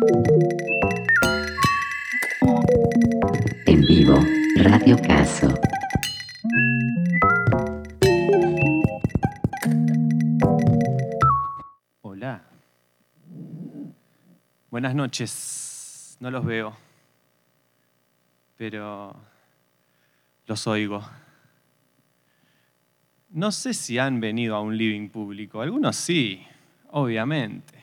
En vivo, Radio Caso. Hola. Buenas noches. No los veo, pero los oigo. No sé si han venido a un living público. Algunos sí, obviamente.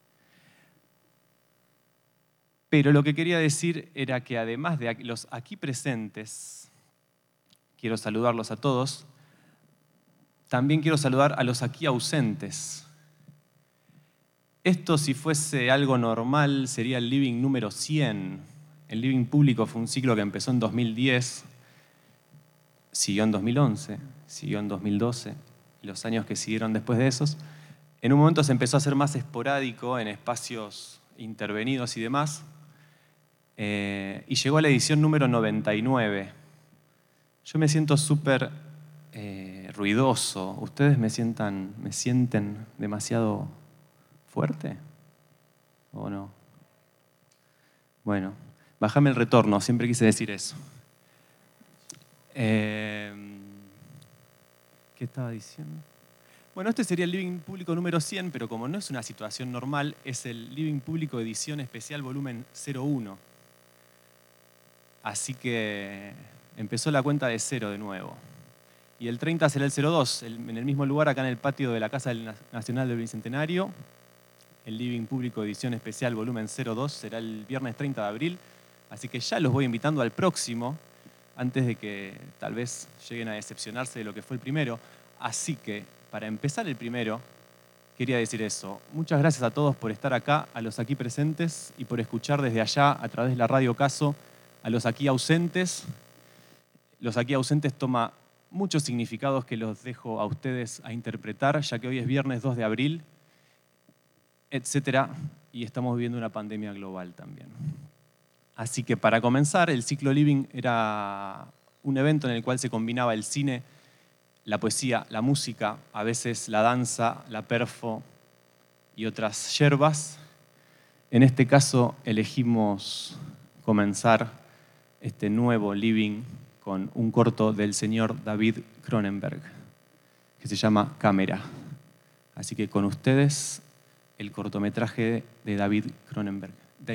Pero lo que quería decir era que además de los aquí presentes, quiero saludarlos a todos, también quiero saludar a los aquí ausentes. Esto, si fuese algo normal, sería el living número 100. El living público fue un ciclo que empezó en 2010, siguió en 2011, siguió en 2012, y los años que siguieron después de esos. En un momento se empezó a hacer más esporádico en espacios intervenidos y demás, y llegó a la edición número 99. Yo me siento súper ruidoso. ¿Ustedes me sienten demasiado fuerte o no? Bueno, bájame el retorno, siempre quise decir eso. ¿Qué estaba diciendo? Bueno, este sería el living público número 100, pero como no es una situación normal, es el living público edición especial volumen 01. Así que empezó la cuenta de cero de nuevo. Y el 30 será el 02, en el mismo lugar, acá en el patio de la Casa Nacional del Bicentenario. El living público edición especial volumen 02 será el viernes 30 de abril. Así que ya los voy invitando al próximo, antes de que tal vez lleguen a decepcionarse de lo que fue el primero. Así que, para empezar el primero, quería decir eso. Muchas gracias a todos por estar acá, a los aquí presentes y por escuchar desde allá, a través de la Radio Caso, a los aquí ausentes. Los aquí ausentes toma muchos significados que los dejo a ustedes a interpretar, ya que hoy es viernes 2 de abril, etcétera, y estamos viviendo una pandemia global también. Así que para comenzar, el ciclo Living era un evento en el cual se combinaba el cine, la poesía, la música, a veces la danza, la perfo y otras yerbas. En este caso elegimos comenzar este nuevo Living con un corto del señor David Cronenberg, que se llama Cámara. Así que con ustedes, el cortometraje de David Cronenberg.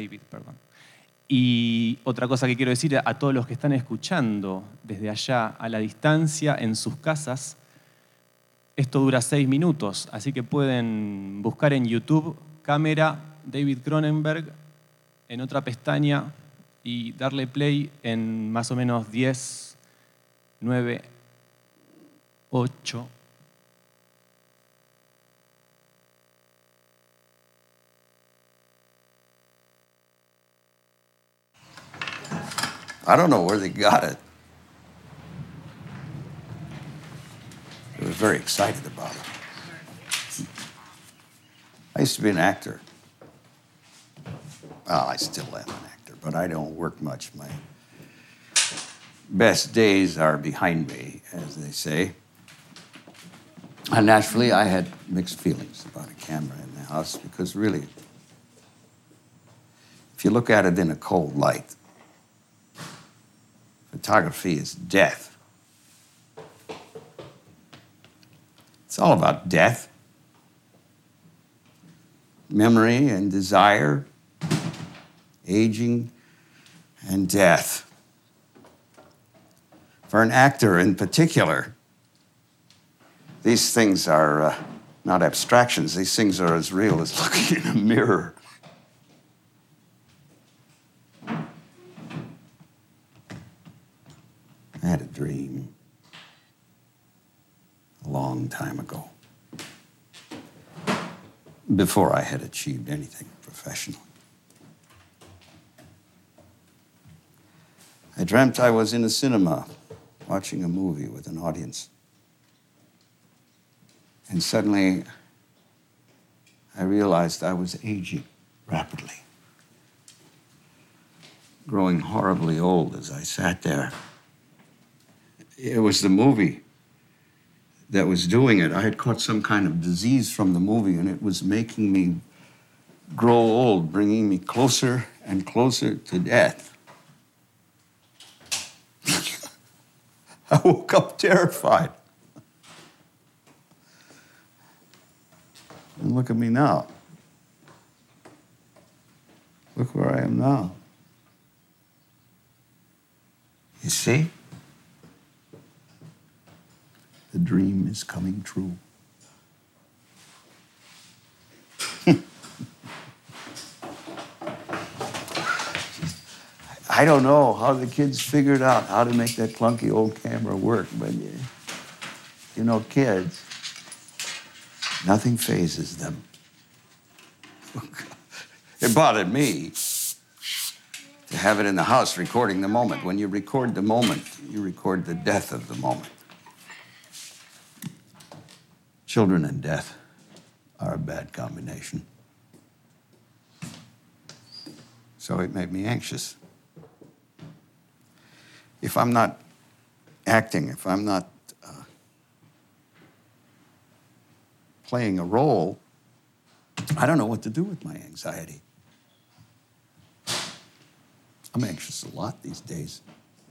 Y otra cosa que quiero decir a todos los que están escuchando desde allá a la distancia, en sus casas, esto dura 6 minutos, así que pueden buscar en YouTube Cámara David Cronenberg en otra pestaña y darle play en más o menos 10, 9, 8, I don't know where they got it. They were very excited about it. I used to be an actor. Well, I still am an actor, but I don't work much. My best days are behind me, as they say. And naturally, I had mixed feelings about a camera in the house because really, if you look at it in a cold light, photography is death. It's all about death, memory and desire, aging and death. For an actor in particular, these things are not abstractions. These things are as real as looking in a mirror. I had a dream a long time ago, before I had achieved anything professionally. I dreamt I was in a cinema watching a movie with an audience. And suddenly, I realized I was aging rapidly, growing horribly old as I sat there. It was the movie that was doing it. I had caught some kind of disease from the movie, and it was making me grow old, bringing me closer and closer to death. I woke up terrified. And look at me now. Look where I am now. You see? The dream is coming true. I don't know how the kids figured out how to make that clunky old camera work, but you know, kids, nothing phases them. It bothered me to have it in the house recording the moment. When you record the moment, you record the death of the moment. Children and death are a bad combination. So it made me anxious. If I'm not acting, if I'm not playing a role, I don't know what to do with my anxiety. I'm anxious a lot these days.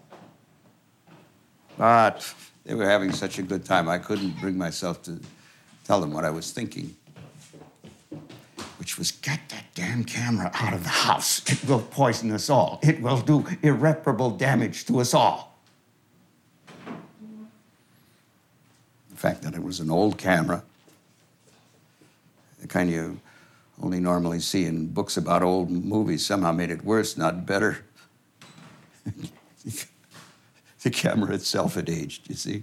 But they were having such a good time, I couldn't bring myself to tell them what I was thinking, which was, get that damn camera out of the house. It will poison us all. It will do irreparable damage to us all. The fact that it was an old camera, the kind you only normally see in books about old movies, somehow made it worse, not better. The camera itself had aged, you see.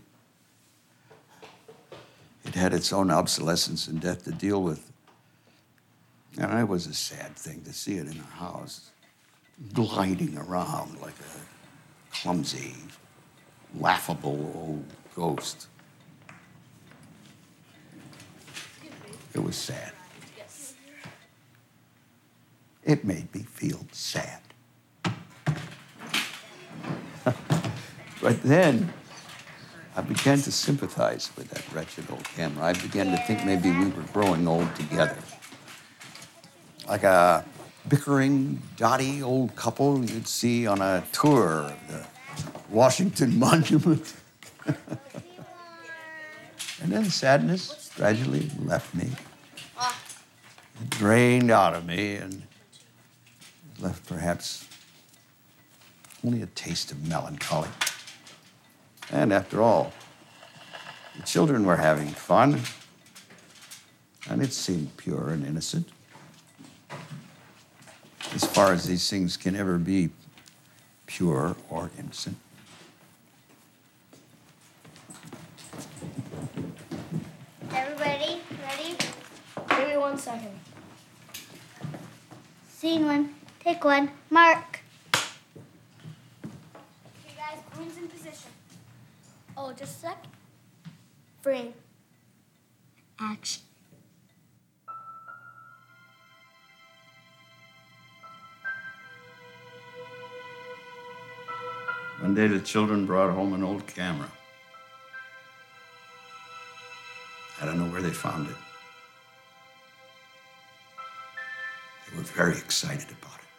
It had its own obsolescence and death to deal with. And it was a sad thing to see it in our house, gliding around like a clumsy, laughable old ghost. It was sad. It made me feel sad. But then I began to sympathize with that wretched old camera. I began to think maybe we were growing old together. Like a bickering, dotty old couple you'd see on a tour of the Washington Monument. And then sadness gradually left me. It drained out of me and left perhaps only a taste of melancholy. And after all, the children were having fun, and it seemed pure and innocent. As far as these things can ever be pure or innocent. Everybody, ready? Give me 1 second. Scene one, take one, mark. Okay, guys, coins in position. Oh, just a sec. Frame. Action. One day the children brought home an old camera. I don't know where they found it. They were very excited about it.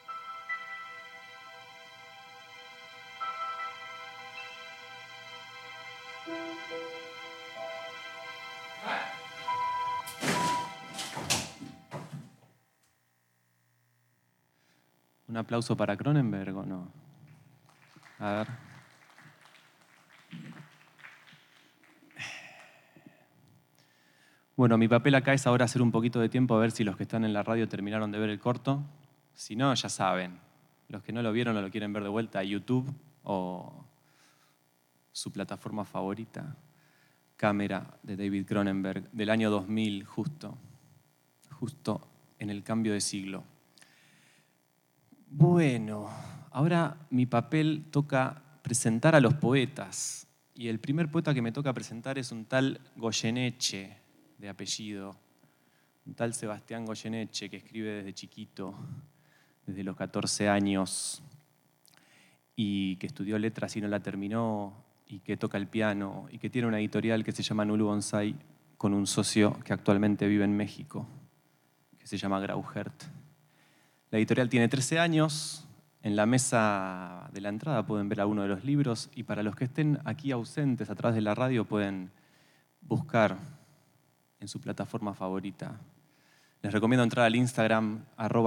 ¿Un aplauso para Cronenberg o no? A ver. Bueno, mi papel acá es ahora hacer un poquito de tiempo a ver si los que están en la radio terminaron de ver el corto. Si no, ya saben. Los que no lo vieron o lo quieren ver de vuelta a YouTube o su plataforma favorita. Cámara de David Cronenberg del año 2000, justo en el cambio de siglo. Bueno, ahora mi papel toca presentar a los poetas. Y el primer poeta que me toca presentar es un tal Goyeneche, de apellido. Un tal Sebastián Goyeneche, que escribe desde chiquito, desde los 14 años, y que estudió letras y no la terminó, y que toca el piano, y que tiene una editorial que se llama Nulu Bonsai, con un socio que actualmente vive en México, que que se llama Grauhert. La editorial tiene 13 años. En la mesa de la entrada pueden ver alguno de los libros y para los que estén aquí ausentes a través de la radio pueden buscar en su plataforma favorita. Les recomiendo entrar al Instagram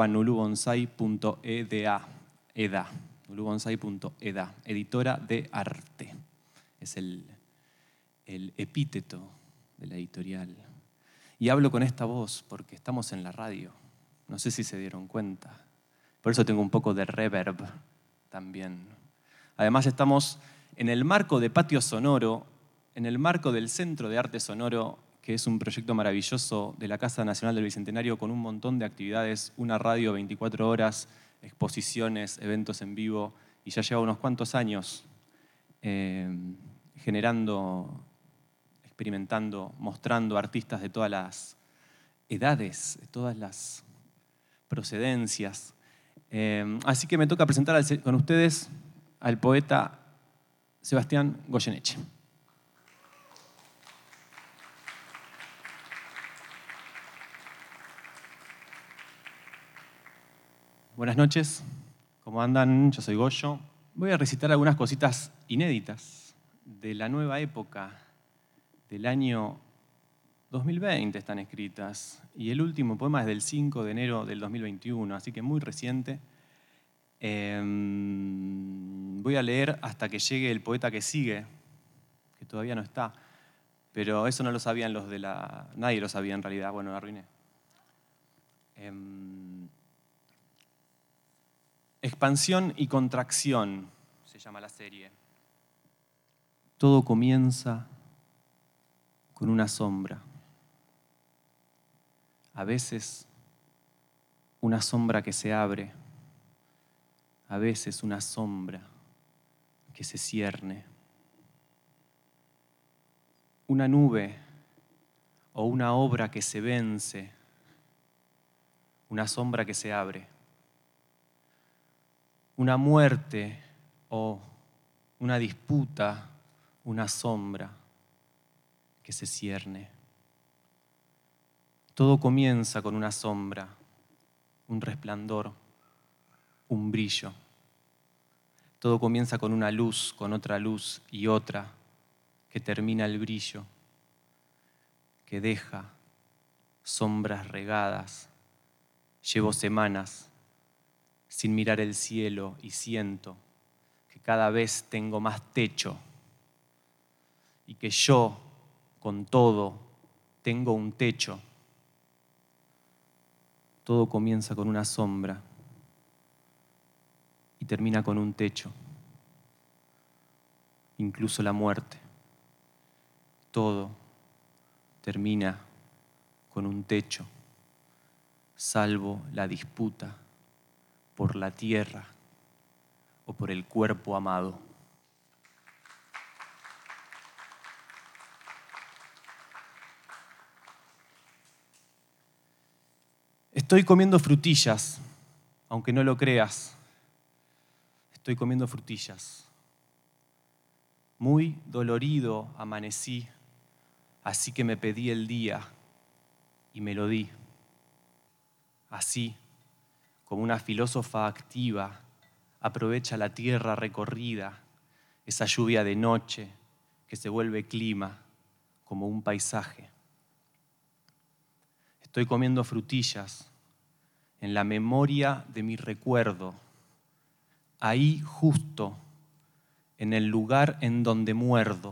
@nulubonsai.eda, nulubonsai.eda, editora de arte. Es el epíteto de la editorial. Y hablo con esta voz porque estamos en la radio. No sé si se dieron cuenta. Por eso tengo un poco de reverb también. Además estamos en el marco de Patio Sonoro, en el marco del Centro de Arte Sonoro, que es un proyecto maravilloso de la Casa Nacional del Bicentenario con un montón de actividades, una radio 24 horas, exposiciones, eventos en vivo, y ya lleva unos cuantos años generando, experimentando, mostrando artistas de todas las edades, de todas las procedencias. Así que me toca presentar con ustedes al poeta Sebastián Goyeneche. Buenas noches, ¿cómo andan? Yo soy Goyo. Voy a recitar algunas cositas inéditas de la nueva época del año 2020 están escritas, y el último poema es del 5 de enero del 2021, así que muy reciente. Voy a leer hasta que llegue el poeta que sigue, que todavía no está, pero eso no lo sabían los de la... Nadie lo sabía en realidad, bueno, arruiné. Expansión y contracción se llama la serie. Todo comienza con una sombra. A veces una sombra que se abre, a veces una sombra que se cierne. Una nube o una obra que se vence, una sombra que se abre. Una muerte o una disputa, una sombra que se cierne. Todo comienza con una sombra, un resplandor, un brillo. Todo comienza con una luz, con otra luz y otra, que termina el brillo, que deja sombras regadas. Llevo semanas sin mirar el cielo y siento que cada vez tengo más techo y que yo, con todo, tengo un techo. Todo comienza con una sombra y termina con un techo, incluso la muerte. Todo termina con un techo, salvo la disputa por la tierra o por el cuerpo amado. Estoy comiendo frutillas, aunque no lo creas. Estoy comiendo frutillas. Muy dolorido amanecí, así que me pedí el día y me lo di. Así, como una filósofa activa, aprovecha la tierra recorrida, esa lluvia de noche que se vuelve clima, como un paisaje. Estoy comiendo frutillas en la memoria de mi recuerdo, ahí justo en el lugar en donde muerdo.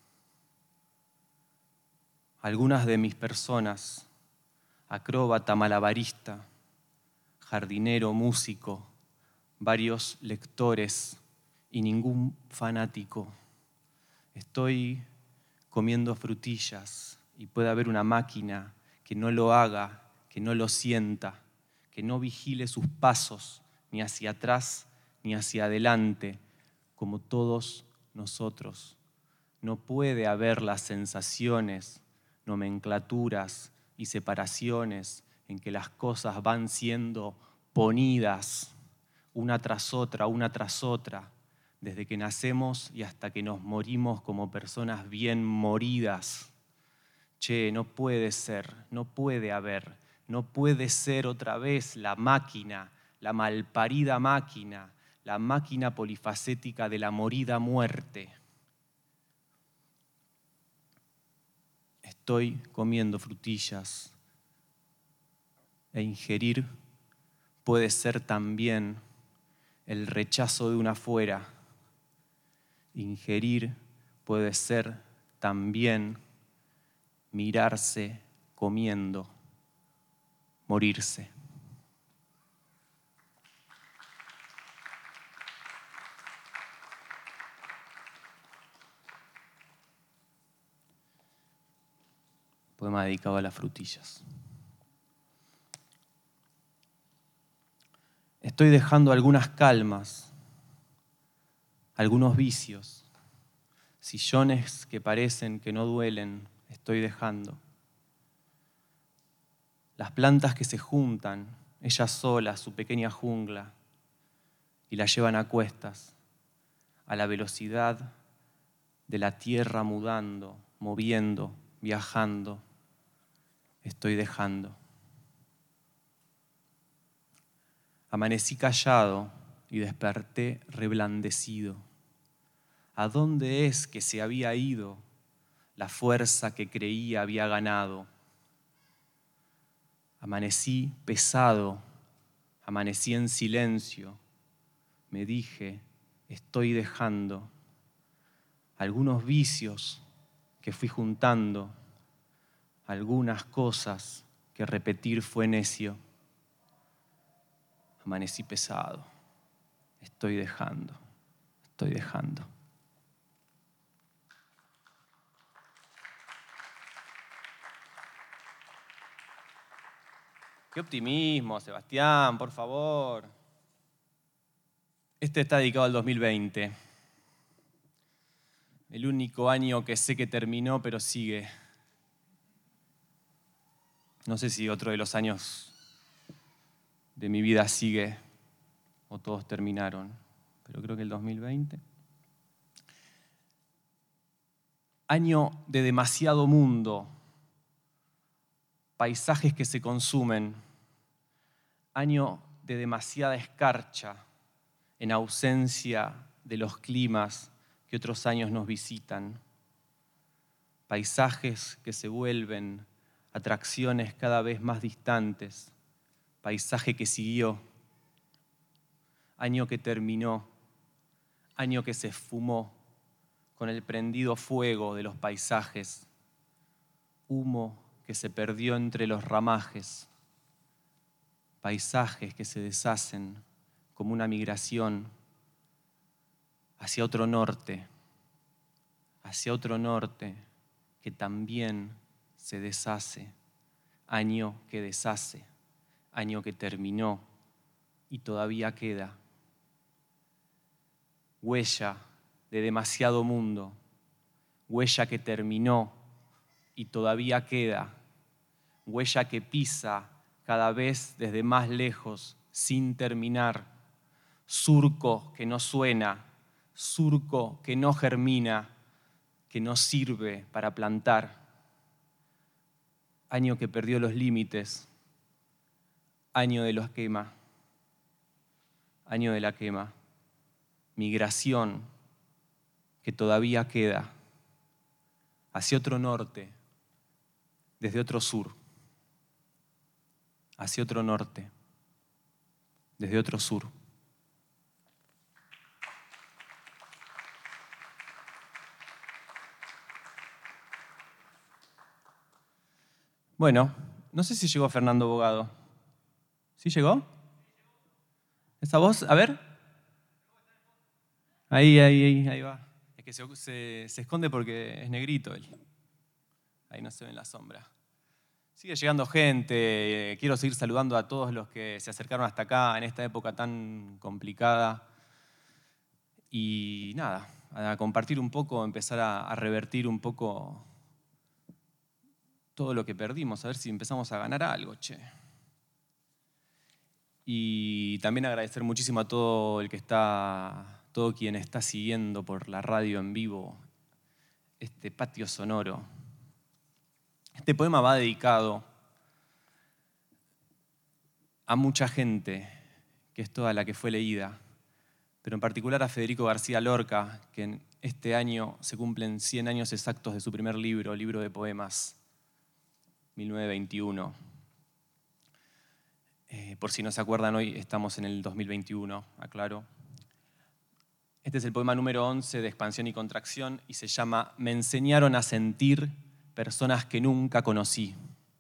Algunas de mis personas, acróbata, malabarista, jardinero, músico, varios lectores y ningún fanático. Estoy comiendo frutillas y puede haber una máquina que no lo haga, que no lo sienta, que no vigile sus pasos ni hacia atrás ni hacia adelante, como todos nosotros. No puede haber las sensaciones, nomenclaturas y separaciones en que las cosas van siendo ponidas una tras otra, desde que nacemos y hasta que nos morimos como personas bien moridas. Che, no puede ser, no puede haber No puede ser otra vez la máquina, la malparida máquina, la máquina polifacética de la morida muerte. Estoy comiendo frutillas e ingerir puede ser también el rechazo de una afuera. Ingerir puede ser también mirarse comiendo, morirse. Poema dedicado a las frutillas. Estoy dejando algunas calmas, algunos vicios, sillones que parecen que no duelen, estoy dejando. Las plantas que se juntan, ellas solas, su pequeña jungla, y la llevan a cuestas, a la velocidad de la tierra mudando, moviendo, viajando, estoy dejando. Amanecí callado y desperté reblandecido. ¿A dónde es que se había ido la fuerza que creía había ganado? Amanecí pesado, amanecí en silencio. Me dije, estoy dejando algunos vicios que fui juntando, algunas cosas que repetir fue necio. Amanecí pesado, estoy dejando, estoy dejando. Qué optimismo, Sebastián, por favor. Este está dedicado al 2020. El único año que sé que terminó, pero sigue. No sé si otro de los años de mi vida sigue o todos terminaron, pero creo que el 2020. Año de demasiado mundo, paisajes que se consumen, año de demasiada escarcha en ausencia de los climas que otros años nos visitan, paisajes que se vuelven atracciones cada vez más distantes, paisaje que siguió, año que terminó, año que se esfumó con el prendido fuego de los paisajes, humo que se perdió entre los ramajes, paisajes que se deshacen como una migración hacia otro norte que también se deshace, año que deshace, año que terminó y todavía queda. Huella de demasiado mundo, huella que terminó y todavía queda, huella que pisa cada vez desde más lejos, sin terminar, surco que no suena, surco que no germina, que no sirve para plantar, año que perdió los límites, año de los quema, año de la quema, migración que todavía queda hacia otro norte, desde otro sur, hacia otro norte, desde otro sur. Bueno, no sé si llegó Fernando Bogado. ¿Sí llegó? ¿Esa voz? A ver. Ahí va. Es que se esconde porque es negrito él. Ahí no se ve en la sombra. Sigue llegando gente. Quiero seguir saludando a todos los que se acercaron hasta acá en esta época tan complicada. Y nada, a compartir un poco, empezar a revertir un poco todo lo que perdimos, a ver si empezamos a ganar algo, che. Y también agradecer muchísimo a todo quien está siguiendo por la radio en vivo este patio sonoro. Este poema va dedicado a mucha gente, que es toda la que fue leída, pero en particular a Federico García Lorca, que en este año se cumplen 100 años exactos de su primer libro, libro de poemas, 1921. Por si no se acuerdan, hoy estamos en el 2021, aclaro. Este es el poema número 11 de Expansión y Contracción y se llama Me enseñaron a sentir personas que nunca conocí.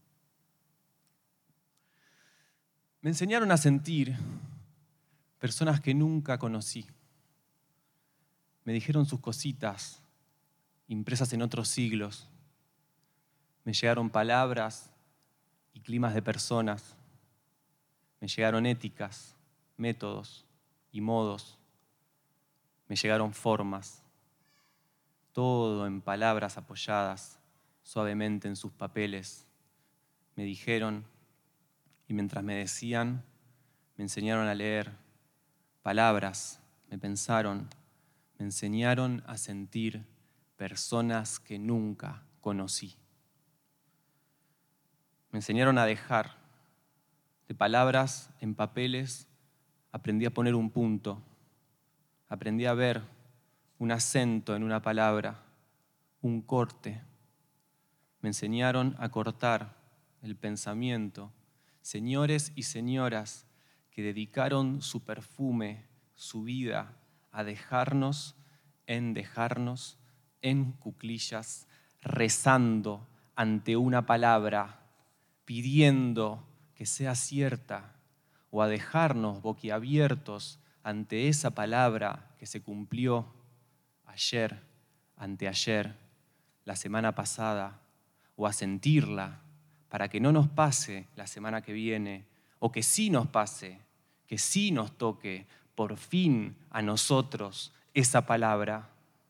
Me enseñaron a sentir personas que nunca conocí. Me dijeron sus cositas, impresas en otros siglos. Me llegaron palabras y climas de personas. Me llegaron éticas, métodos y modos. Me llegaron formas. Todo en palabras apoyadas suavemente en sus papeles. Me dijeron, y mientras me decían, me enseñaron a leer palabras, me pensaron, me enseñaron a sentir personas que nunca conocí. Me enseñaron a dejar. De palabras en papeles aprendí a poner un punto. Aprendí a ver un acento en una palabra, un corte. Me enseñaron a cortar el pensamiento. Señores y señoras que dedicaron su perfume, su vida, a dejarnos en cuclillas, rezando ante una palabra, pidiendo que sea cierta, o a dejarnos boquiabiertos ante esa palabra que se cumplió ayer, anteayer, la semana pasada, o a sentirla para que no nos pase la semana que viene, o que sí nos pase, que sí nos toque por fin a nosotros esa palabra.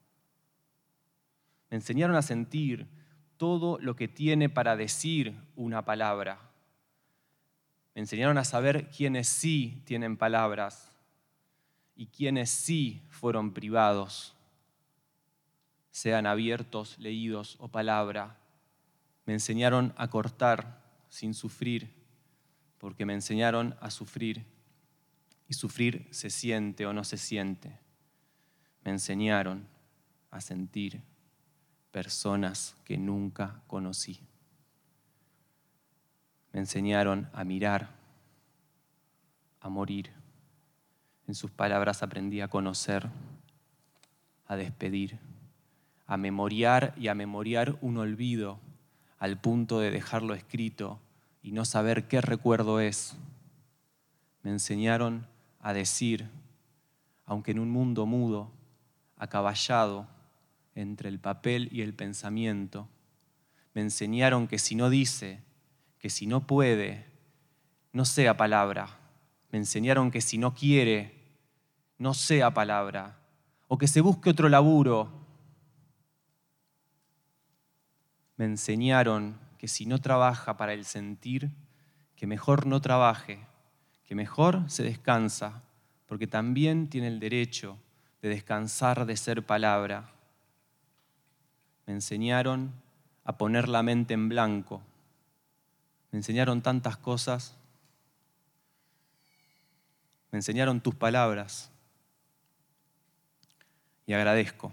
Me enseñaron a sentir todo lo que tiene para decir una palabra. Me enseñaron a saber quiénes sí tienen palabras y quiénes sí fueron privados, sean abiertos, leídos o palabra. Me enseñaron a cortar sin sufrir, porque me enseñaron a sufrir, y sufrir se siente o no se siente. Me enseñaron a sentir personas que nunca conocí. Me enseñaron a mirar, a morir. En sus palabras aprendí a conocer, a despedir, a memoriar y a memoriar un olvido al punto de dejarlo escrito y no saber qué recuerdo es. Me enseñaron a decir, aunque en un mundo mudo, acaballado entre el papel y el pensamiento. Me enseñaron que si no dice, que si no puede, no sea palabra. Me enseñaron que si no quiere, no sea palabra, o que se busque otro laburo. Me enseñaron que si no trabaja para el sentir, que mejor no trabaje, que mejor se descansa, porque también tiene el derecho de descansar de ser palabra. Me enseñaron a poner la mente en blanco. Me enseñaron tantas cosas. Me enseñaron tus palabras. Y agradezco.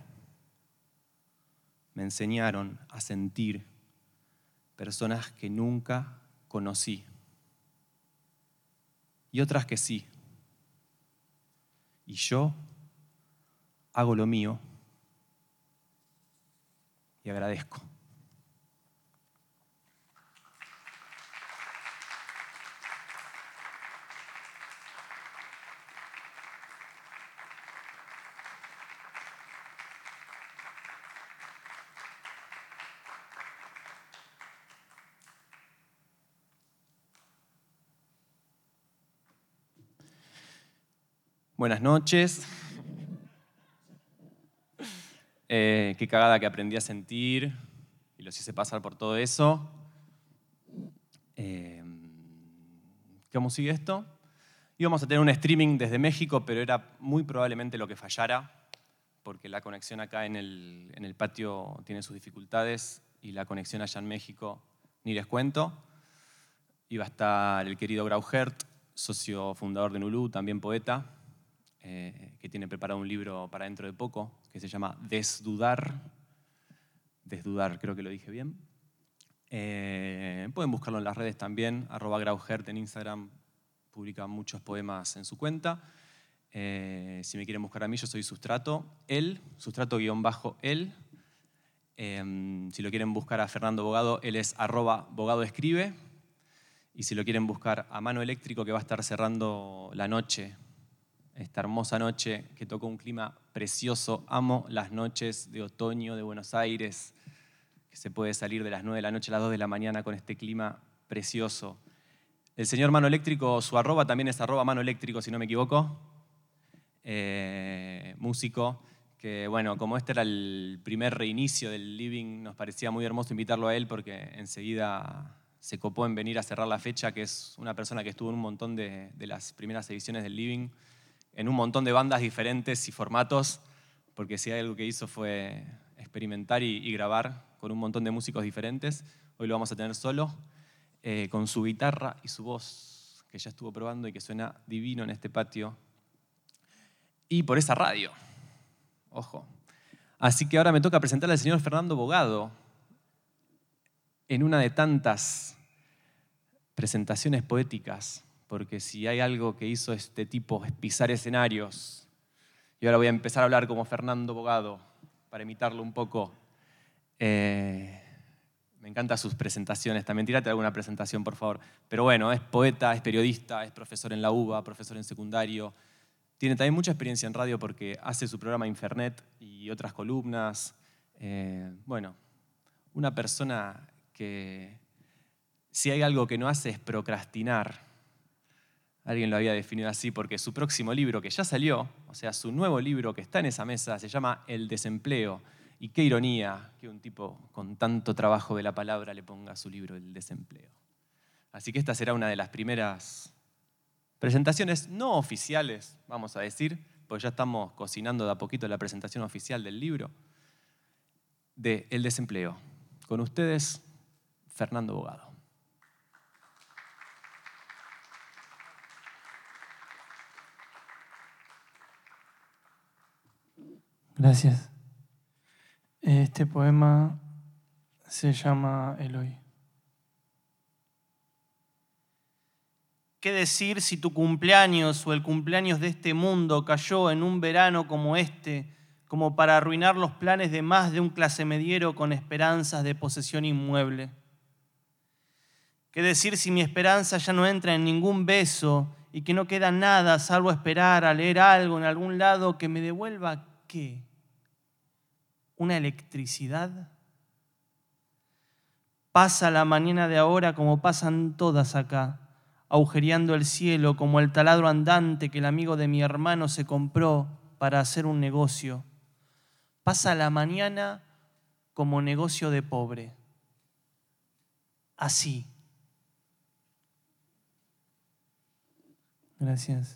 Me enseñaron a sentir personas que nunca conocí. Y otras que sí. Y yo hago lo mío. Y agradezco. Buenas noches. Qué cagada que aprendí a sentir y los hice pasar por todo eso. ¿Cómo sigue esto? Íbamos a tener un streaming desde México, pero era muy probablemente lo que fallara, porque la conexión acá en el patio tiene sus dificultades y la conexión allá en México, ni les cuento. Iba a estar el querido Grauhert, socio fundador de Nulú, también poeta, que tiene preparado un libro para dentro de poco, que se llama Desdudar. Desdudar, creo que lo dije bien. Pueden buscarlo en las redes también, @graugert en Instagram, publica muchos poemas en su cuenta. Si me quieren buscar a mí, yo soy Sustrato, Sustrato_él. Si lo quieren buscar a Fernando Bogado, él es @bogadoescribe. Y si lo quieren buscar a Mano Eléctrico, que va a estar cerrando la noche, esta hermosa noche que tocó un clima precioso. Amo las noches de otoño de Buenos Aires, que se puede salir de las 9 de la noche a las 2 de la mañana con este clima precioso. El señor Mano Eléctrico, su arroba también es @Mano Eléctrico, si no me equivoco. Músico, que bueno, como este era el primer reinicio del Living, nos parecía muy hermoso invitarlo a él porque enseguida se copó en venir a cerrar la fecha, que es una persona que estuvo en un montón de las primeras ediciones del Living, en un montón de bandas diferentes y formatos, porque si hay algo que hizo fue experimentar y grabar con un montón de músicos diferentes. Hoy lo vamos a tener solo, con su guitarra y su voz, que ya estuvo probando y que suena divino en este patio. Y por esa radio, ojo. Así que ahora me toca presentar al señor Fernando Bogado en una de tantas presentaciones poéticas, porque si hay algo que hizo este tipo es pisar escenarios. Y ahora voy a empezar a hablar como Fernando Bogado, para imitarlo un poco. Me encantan sus presentaciones. También tírate alguna presentación, por favor. Pero bueno, es poeta, es periodista, es profesor en la UBA, profesor en secundario. Tiene también mucha experiencia en radio porque hace su programa Infernet y otras columnas. Bueno, una persona que si hay algo que no hace es procrastinar. Alguien lo había definido así porque su próximo libro, que ya salió, o sea, su nuevo libro que está en esa mesa, se llama El desempleo. Y qué ironía que un tipo con tanto trabajo de la palabra le ponga a su libro El desempleo. Así que esta será una de las primeras presentaciones no oficiales, vamos a decir, porque ya estamos cocinando de a poquito la presentación oficial del libro, de El desempleo. Con ustedes, Fernando Bogado. Gracias. Este poema se llama Eloy. ¿Qué decir si tu cumpleaños o el cumpleaños de este mundo cayó en un verano como este, como para arruinar los planes de más de un clasemediero con esperanzas de posesión inmueble? ¿Qué decir si mi esperanza ya no entra en ningún beso y que no queda nada salvo esperar a leer algo en algún lado que me devuelva ¿qué? ¿Una electricidad? Pasa la mañana de ahora como pasan todas acá, agujereando el cielo como el taladro andante que el amigo de mi hermano se compró para hacer un negocio. Pasa la mañana como negocio de pobre. Así. Gracias.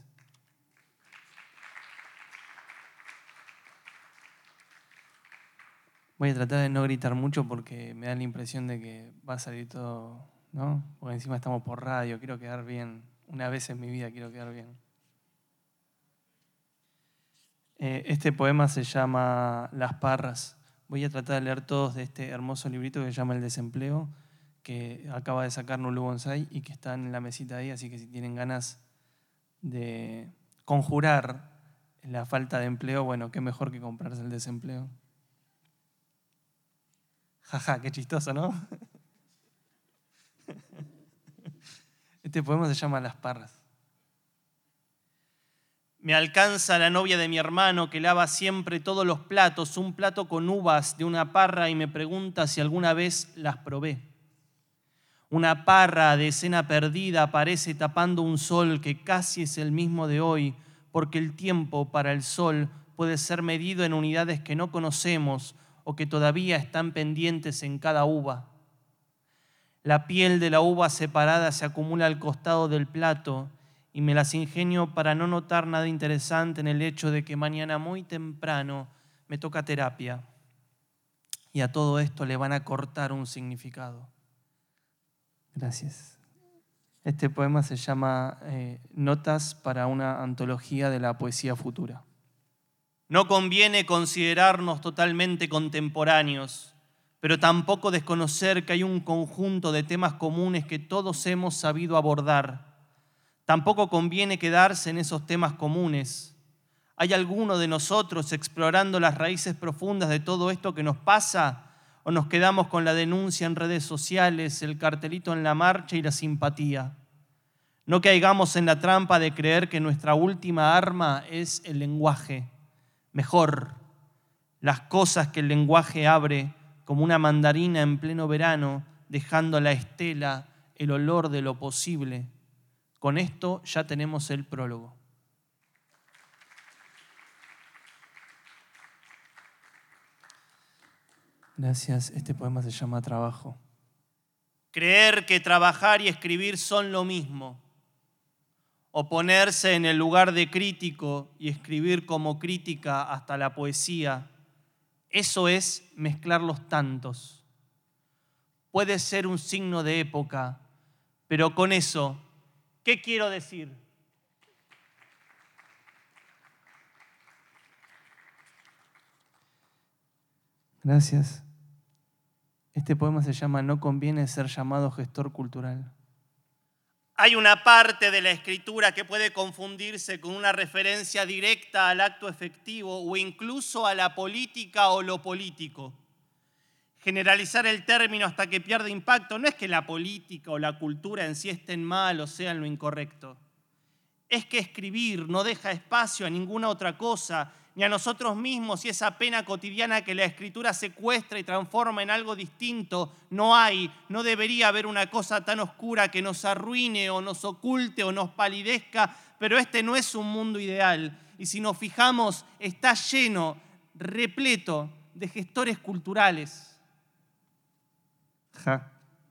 Voy a tratar de no gritar mucho porque me da la impresión de que va a salir todo, ¿no? Porque encima estamos por radio, quiero quedar bien. Una vez en mi vida quiero quedar bien. Este poema se llama Las Parras. Voy a tratar de leer todos de este hermoso librito que se llama El desempleo, que acaba de sacar Nulú Bonsai y que está en la mesita ahí, así que si tienen ganas de conjurar la falta de empleo, bueno, qué mejor que comprarse el desempleo. Jaja, qué chistoso, ¿no? Este poema se llama Las Parras. Me alcanza la novia de mi hermano que lava siempre todos los platos, un plato con uvas de una parra y me pregunta si alguna vez las probé. Una parra de escena perdida aparece tapando un sol que casi es el mismo de hoy, porque el tiempo para el sol puede ser medido en unidades que no conocemos o que todavía están pendientes en cada uva. La piel de la uva separada se acumula al costado del plato y me las ingenio para no notar nada interesante en el hecho de que mañana muy temprano me toca terapia y a todo esto le van a cortar un significado. Gracias. Este poema se llama Notas para una antología de la poesía futura. No conviene considerarnos totalmente contemporáneos, pero tampoco desconocer que hay un conjunto de temas comunes que todos hemos sabido abordar. Tampoco conviene quedarse en esos temas comunes. ¿Hay alguno de nosotros explorando las raíces profundas de todo esto que nos pasa? ¿O nos quedamos con la denuncia en redes sociales, el cartelito en la marcha y la simpatía? No caigamos en la trampa de creer que nuestra última arma es el lenguaje. Mejor, las cosas que el lenguaje abre, como una mandarina en pleno verano, dejando a la estela el olor de lo posible. Con esto ya tenemos el prólogo. Gracias. Este poema se llama Trabajo. Creer que trabajar y escribir son lo mismo, o ponerse en el lugar de crítico y escribir como crítica hasta la poesía, eso es mezclar los tantos. Puede ser un signo de época, pero con eso, ¿qué quiero decir? Gracias. Este poema se llama No conviene ser llamado gestor cultural. Hay una parte de la escritura que puede confundirse con una referencia directa al acto efectivo o incluso a la política o lo político. Generalizar el término hasta que pierde impacto no es que la política o la cultura en sí estén mal o sean lo incorrecto. Es que escribir no deja espacio a ninguna otra cosa, ni a nosotros mismos, y esa pena cotidiana que la escritura secuestra y transforma en algo distinto. No debería haber una cosa tan oscura que nos arruine o nos oculte o nos palidezca, pero este no es un mundo ideal. Y si nos fijamos, está lleno, repleto de gestores culturales. Ja.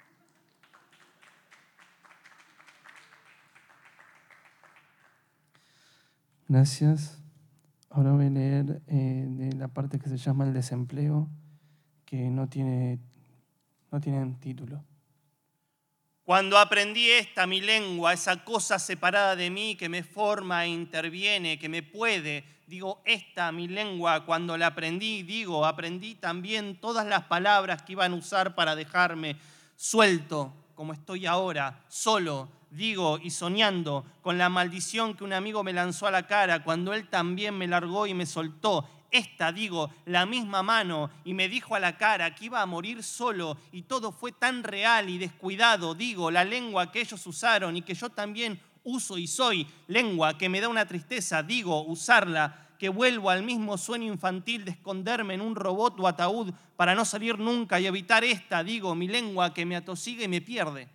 Gracias. Ahora voy a leer de la parte que se llama el desempleo, que no tiene título. Cuando aprendí esta, mi lengua, esa cosa separada de mí que me forma e interviene, que me puede, digo, esta, mi lengua, cuando la aprendí, aprendí también todas las palabras que iban a usar para dejarme suelto, como estoy ahora, solo, digo, y soñando con la maldición que un amigo me lanzó a la cara cuando él también me largó y me soltó. Esta, la misma mano, y me dijo a la cara que iba a morir solo, y todo fue tan real y descuidado, la lengua que ellos usaron y que yo también uso y soy, lengua que me da una tristeza, usarla, que vuelvo al mismo sueño infantil de esconderme en un robot o ataúd para no salir nunca y evitar esta, mi lengua que me atosiga y me pierde.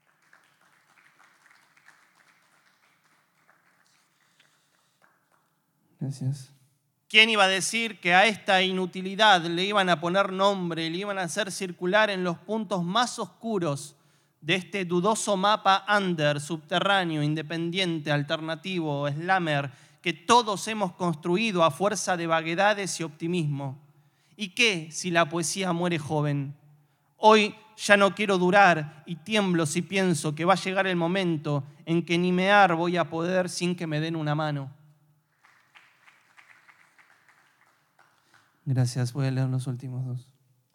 Gracias. ¿Quién iba a decir que a esta inutilidad le iban a poner nombre, le iban a hacer circular en los puntos más oscuros de este dudoso mapa under, subterráneo, independiente, alternativo, slammer, que todos hemos construido a fuerza de vaguedades y optimismo? ¿Y qué si la poesía muere joven? Hoy ya no quiero durar y tiemblo si pienso que va a llegar el momento en que ni mear voy a poder sin que me den una mano. Gracias, voy a leer los últimos dos.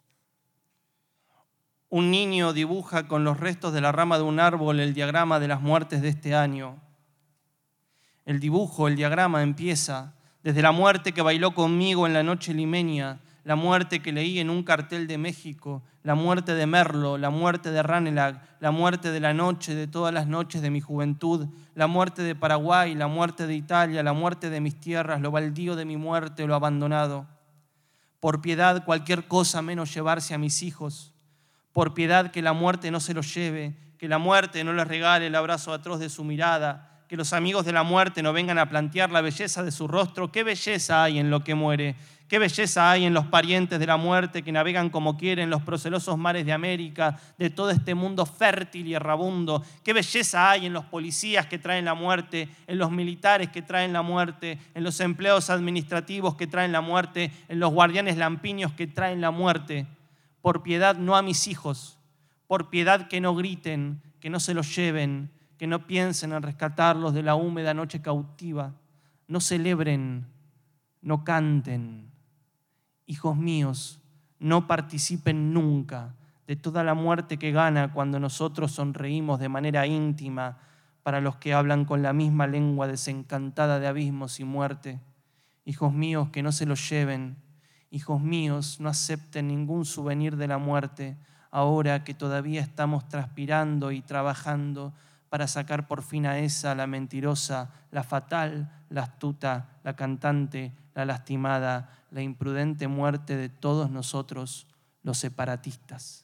Un niño dibuja con los restos de la rama de un árbol el diagrama de las muertes de este año. El diagrama empieza desde la muerte que bailó conmigo en la noche limeña, la muerte que leí en un cartel de México, la muerte de Merlo, la muerte de Ranelagh, la muerte de la noche, de todas las noches de mi juventud, la muerte de Paraguay, la muerte de Italia, la muerte de mis tierras, lo baldío de mi muerte, lo abandonado. Por piedad cualquier cosa menos llevarse a mis hijos. Por piedad que la muerte no se los lleve, que la muerte no les regale el abrazo atroz de su mirada, que los amigos de la muerte no vengan a plantear la belleza de su rostro. ¿Qué belleza hay en lo que muere? ¿Qué belleza hay en los parientes de la muerte que navegan como quieren los procelosos mares de América, de todo este mundo fértil y errabundo? ¿Qué belleza hay en los policías que traen la muerte, en los militares que traen la muerte, en los empleados administrativos que traen la muerte, en los guardianes lampiños que traen la muerte? Por piedad no a mis hijos, por piedad que no griten, que no se los lleven, que no piensen en rescatarlos de la húmeda noche cautiva. No celebren, no canten. Hijos míos, no participen nunca de toda la muerte que gana cuando nosotros sonreímos de manera íntima para los que hablan con la misma lengua desencantada de abismos y muerte. Hijos míos, que no se lo lleven. Hijos míos, no acepten ningún souvenir de la muerte, ahora que todavía estamos transpirando y trabajando para sacar por fin a esa, la mentirosa, la fatal, la astuta, la cantante, la lastimada, la imprudente muerte de todos nosotros, los separatistas.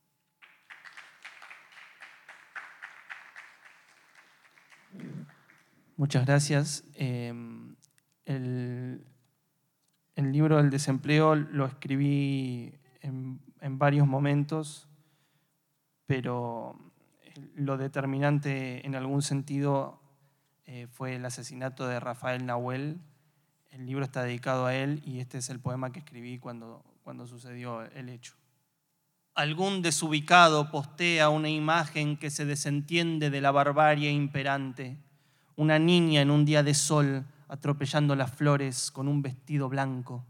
Muchas gracias. El libro del desempleo lo escribí en varios momentos, pero lo determinante en algún sentido fue el asesinato de Rafael Nahuel. El libro está dedicado a él y este es el poema que escribí cuando sucedió el hecho. Algún desubicado postea una imagen que se desentiende de la barbarie imperante. Una niña en un día de sol atropellando las flores con un vestido blanco.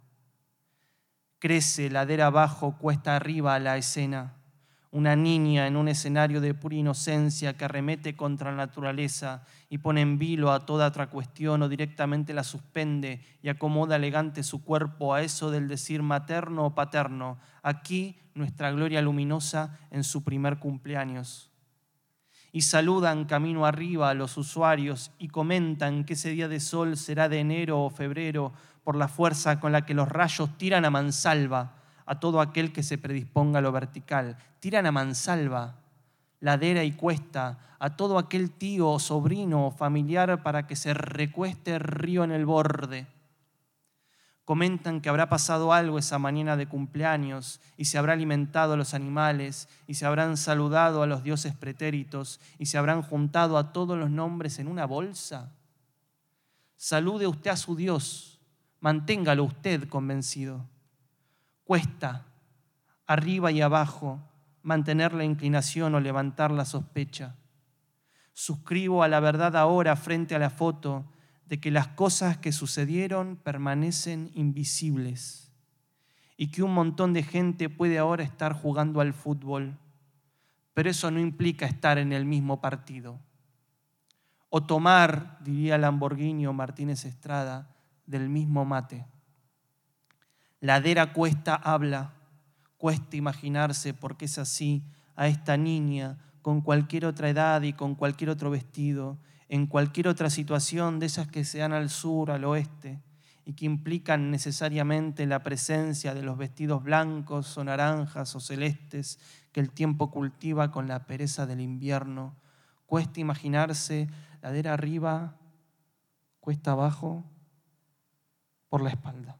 Crece ladera abajo, cuesta arriba a la escena. Una niña en un escenario de pura inocencia que arremete contra la naturaleza y pone en vilo a toda otra cuestión o directamente la suspende y acomoda elegante su cuerpo a eso del decir materno o paterno. Aquí nuestra gloria luminosa en su primer cumpleaños. Y saludan camino arriba a los usuarios y comentan que ese día de sol será de enero o febrero por la fuerza con la que los rayos tiran a mansalva a todo aquel que se predisponga a lo vertical. Tiran a mansalva, ladera y cuesta, a todo aquel tío o sobrino o familiar para que se recueste el río en el borde. Comentan que habrá pasado algo esa mañana de cumpleaños y se habrá alimentado a los animales y se habrán saludado a los dioses pretéritos y se habrán juntado a todos los nombres en una bolsa. Salude usted a su Dios, manténgalo usted convencido. Cuesta, arriba y abajo, mantener la inclinación o levantar la sospecha. Suscribo a la verdad ahora frente a la foto de que las cosas que sucedieron permanecen invisibles y que un montón de gente puede ahora estar jugando al fútbol, pero eso no implica estar en el mismo partido. O tomar, diría Lamborghini o Martínez Estrada, del mismo mate. Ladera cuesta habla, cuesta imaginarse porque es así a esta niña con cualquier otra edad y con cualquier otro vestido, en cualquier otra situación de esas que se dan al sur, al oeste, y que implican necesariamente la presencia de los vestidos blancos o naranjas o celestes que el tiempo cultiva con la pereza del invierno. Cuesta imaginarse ladera arriba, cuesta abajo, por la espalda.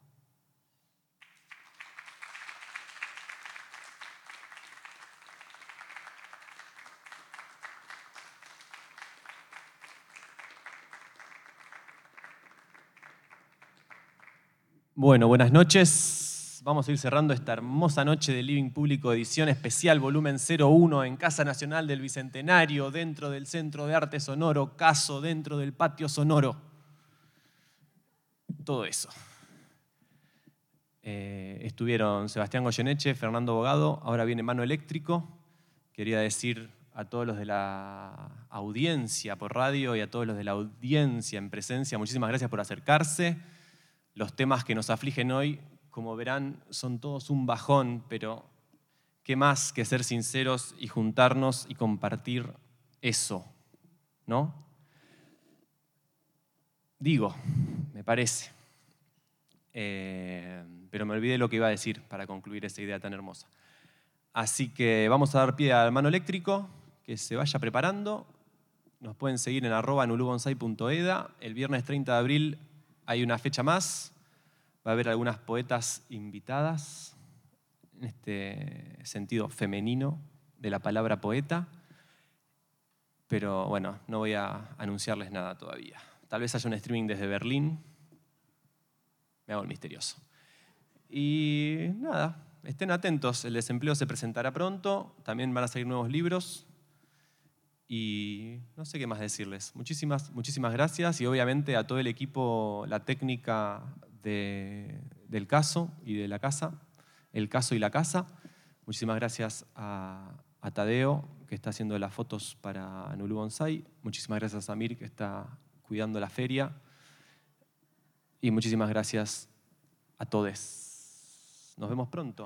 Bueno, buenas noches. Vamos a ir cerrando esta hermosa noche de Living Público, edición especial, volumen 01, en Casa Nacional del Bicentenario, dentro del Centro de Arte Sonoro, Caso, dentro del Patio Sonoro. Todo eso. Estuvieron Sebastián Goyeneche, Fernando Bogado, ahora viene Mano Eléctrico. Quería decir a todos los de la audiencia por radio y a todos los de la audiencia en presencia, muchísimas gracias por acercarse. Los temas que nos afligen hoy, como verán, son todos un bajón, pero qué más que ser sinceros y juntarnos y compartir eso, ¿no? Digo, me parece. Pero me olvidé lo que iba a decir para concluir esa idea tan hermosa. Así que vamos a dar pie al Mano Eléctrico, que se vaya preparando. Nos pueden seguir en @nulubonsai.eda. El viernes 30 de abril hay una fecha más. Va a haber algunas poetas invitadas, en este sentido femenino de la palabra poeta. Pero bueno, no voy a anunciarles nada todavía. Tal vez haya un streaming desde Berlín. Me hago el misterioso. Y nada, estén atentos. El desempleo se presentará pronto. También van a salir nuevos libros. Y no sé qué más decirles. Muchísimas gracias y obviamente a todo el equipo, la técnica del caso y de la casa, el caso y la casa. Muchísimas gracias a Tadeo, que está haciendo las fotos para Nulu Bonsai. Muchísimas gracias a Mir, que está cuidando la feria. Y muchísimas gracias a todos. Nos vemos pronto.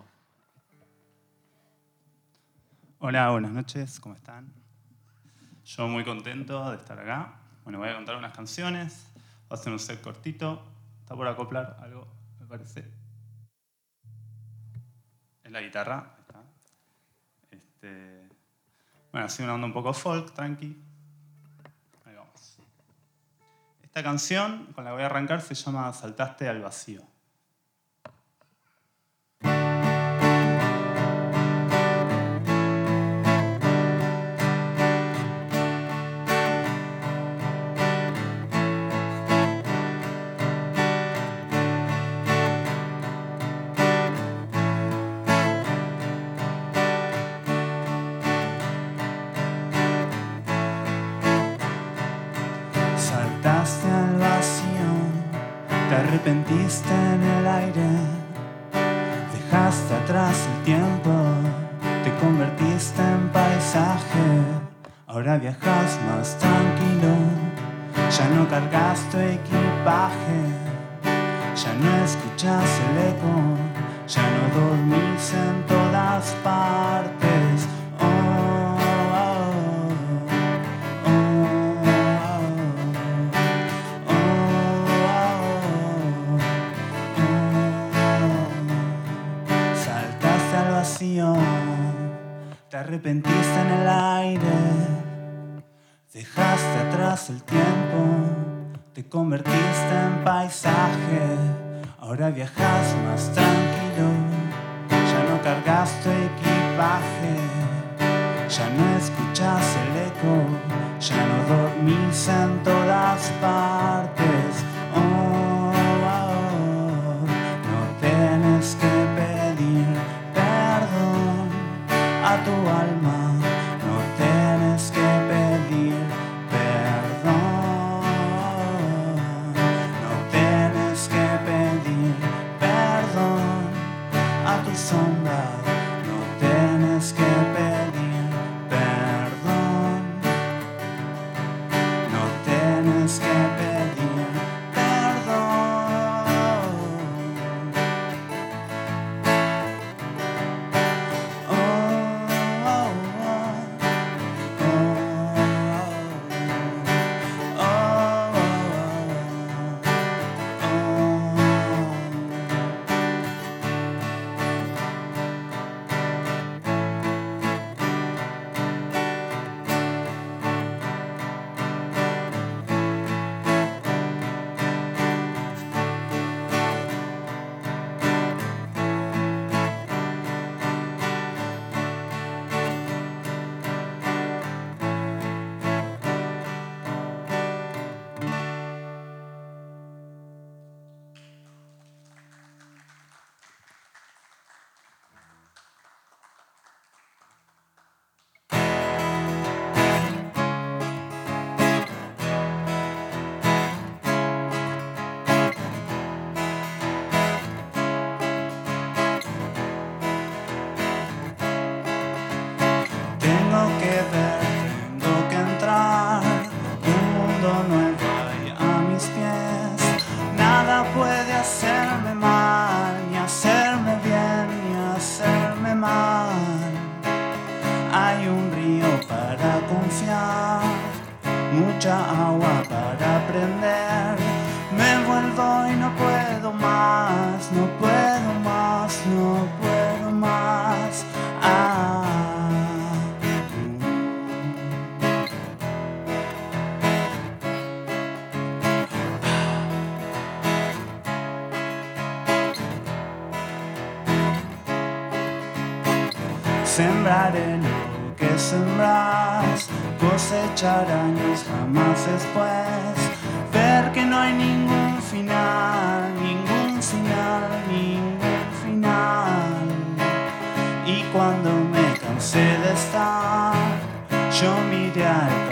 Hola, buenas noches, ¿cómo están? Yo muy contento de estar acá. Bueno, voy a contar unas canciones, va a ser un set cortito. Está por acoplar algo, me parece. Es la guitarra. Ahí está. Bueno, así una onda un poco folk, tranqui. Ahí vamos. Esta canción con la que voy a arrancar se llama Saltaste al vacío. Saltaste al vacío, te arrepentiste en el aire, dejaste atrás el tiempo, te convertiste en paisaje, ahora viajas más tranquilo, ya no cargas tu equipaje, ya no escuchas el eco, ya no dormís en todas partes. Te arrepentiste en el aire, dejaste atrás el tiempo, te convertiste en paisaje, ahora viajas más tranquilo, ya no cargas tu equipaje, ya no escuchas el eco, ya no dormís en todas partes. No tienes que pedir perdón a tu alma, no tienes que pedir perdón, no tienes que pedir perdón a tu sombra, no tienes que pedir perdón, no tienes que pedir perdón. Tengo que entrar, un mundo nuevo hay a mis pies. Nada puede hacerme mal, ni hacerme bien, ni hacerme mal. Hay un río para confiar, mucha agua para aprender. Me envuelvo y no puedo más, no puedo más, no puedo más. Sembraré lo que sembras, cosechar años jamás después, ver que no hay ningún final, ningún final, ningún final. Y cuando me cansé de estar, yo miré al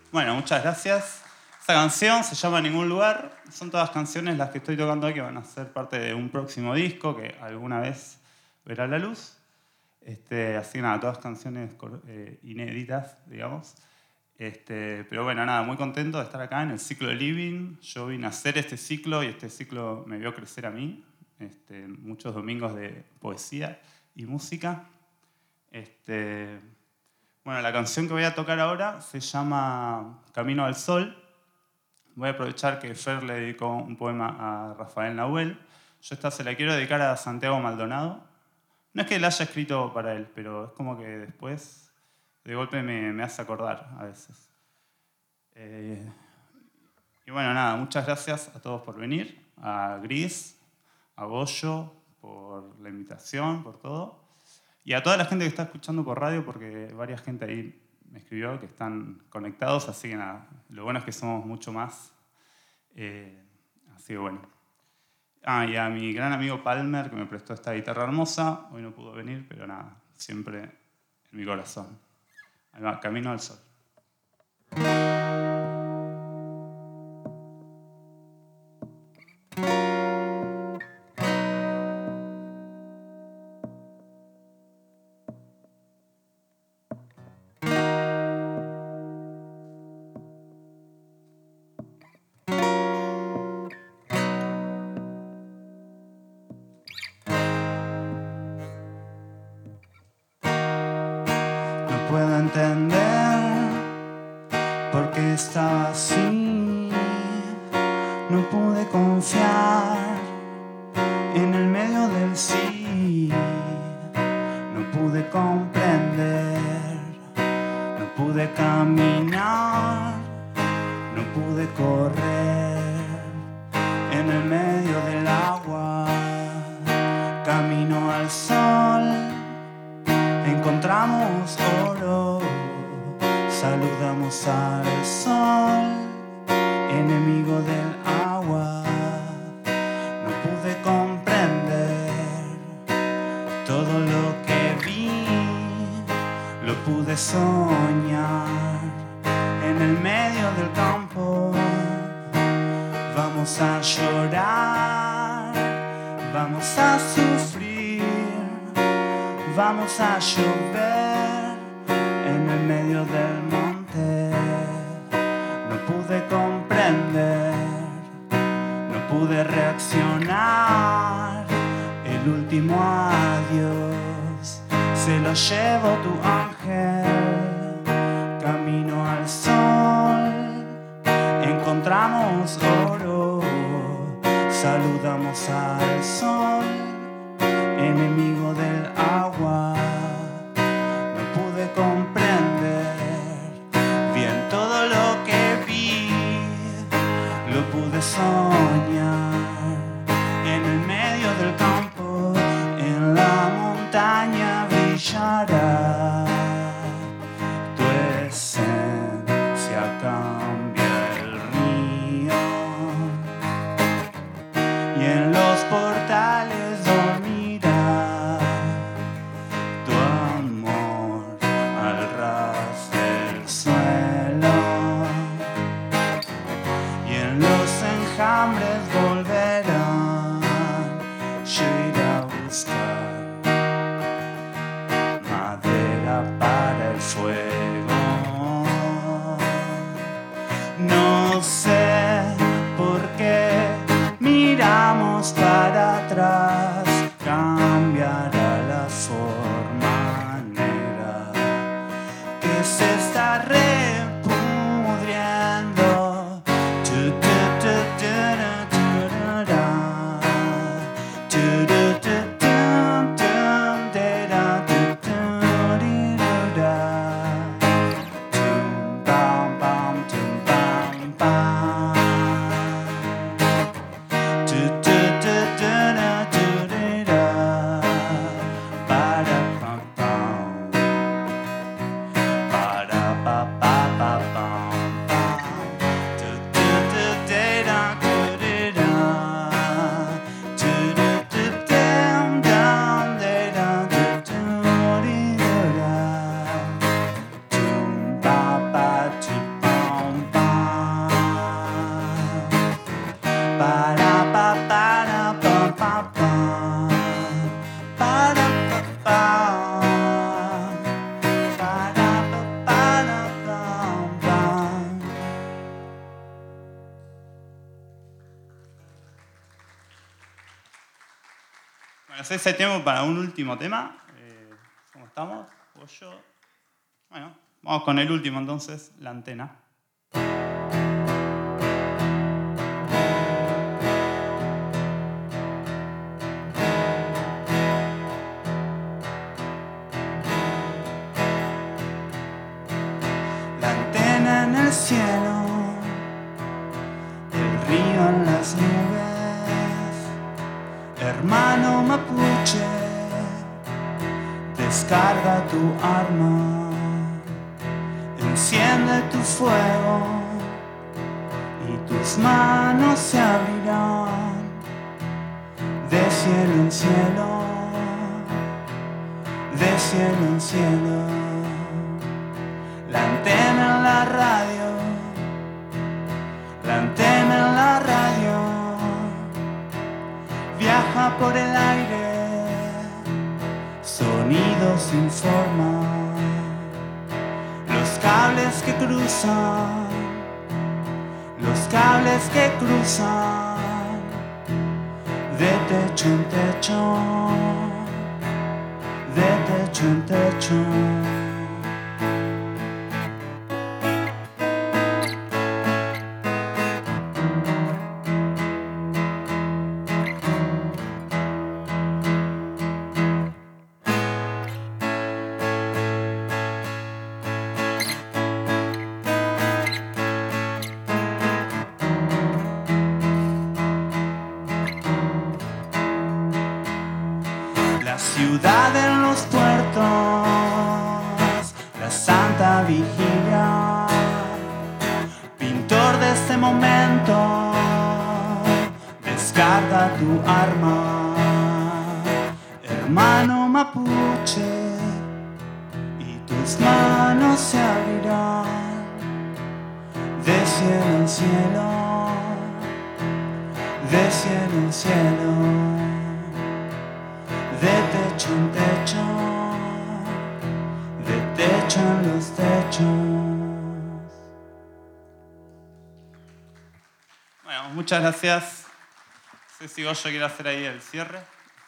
Bueno, muchas gracias. Esta canción se llama Ningún Lugar. Son todas canciones las que estoy tocando hoy que van a ser parte de un próximo disco que alguna vez verá la luz. Así que nada, todas canciones inéditas, digamos. Pero bueno, nada, muy contento de estar acá en el ciclo de Living. Yo vine a hacer este ciclo y este ciclo me vio crecer a mí. Muchos domingos de poesía y música. Bueno, la canción que voy a tocar ahora se llama Camino al Sol. Voy a aprovechar que Fer le dedicó un poema a Rafael Nahuel. Yo esta se la quiero dedicar a Santiago Maldonado. No es que la haya escrito para él, pero es como que después, de golpe, me hace acordar a veces. Y bueno, nada, muchas gracias a todos por venir. A Gris, a Goyo, por la invitación, por todo. Y a toda la gente que está escuchando por radio, porque varias gente ahí me escribió que están conectados, así que nada, lo bueno es que somos mucho más. Así que bueno. Y a mi gran amigo Palmer, que me prestó esta guitarra hermosa. Hoy no pudo venir, pero nada, siempre en mi corazón. Ahí va, Camino al Sol. Puedo entender por qué estaba así. No pude confiar en el medio del sí. No pude comprender, no pude caminar, no pude correr en el medio del agua. Camino al sol. Encontramos oro, saludamos al sol, enemigo del agua. No pude comprender todo lo que vi, lo pude soñar en el medio del campo. Vamos a llorar, vamos a sufrir. Vamos a llover en el medio del monte. No pude comprender, no pude reaccionar. El último adiós se lo llevó tu ángel. Camino al sol, encontramos oro. Saludamos al sol, enemigo del agua. No pude comprender bien todo lo que vi, lo pude soñar en el medio del campo, en la montaña brillará tu esencia, cambia el río y en los portales volverán. Yo iré a buscar madera para el fuego. No sé por qué miramos para atrás. Cambiará la forma negra que se está repudriendo. Bam, bam, bam, bam. Bueno, si hay tiempo para un último tema. ¿Cómo estamos? Pollo. Bueno, vamos con el último entonces, La Antena. La antena en el cielo, el río en las nubes, hermano mapuche, descarga tu arma, enciende tu fuego y tus manos se abrirán de cielo en cielo, de cielo en cielo. La antena en la radio, la antena en la radio, viaja por el aire, sonidos sin forma, los cables que cruzan, los cables que cruzan, de techo en techo, de techo en techo. Ciudad en los puertos, la santa vigilia, pintor de este momento, descarga tu arma, hermano mapuche, y tus manos se abrirán de cielo en cielo, de cielo en cielo. De techo en techo, de techo en los techos. Bueno, muchas gracias. No sé si Goyo quiere hacer ahí el cierre.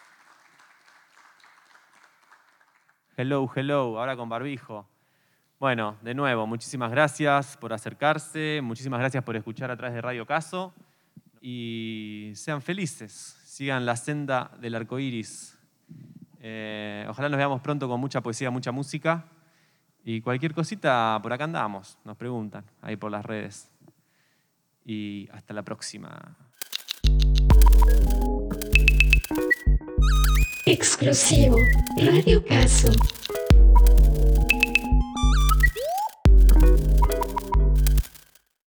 Hello, hello, ahora con barbijo. Bueno, de nuevo, muchísimas gracias por acercarse, muchísimas gracias por escuchar a través de Radio Caso y sean felices, sigan la senda del arco iris. Ojalá nos veamos pronto con mucha poesía, mucha música. Y cualquier cosita, por acá andamos, nos preguntan, ahí por las redes. Y hasta la próxima. Exclusivo Radio Caso.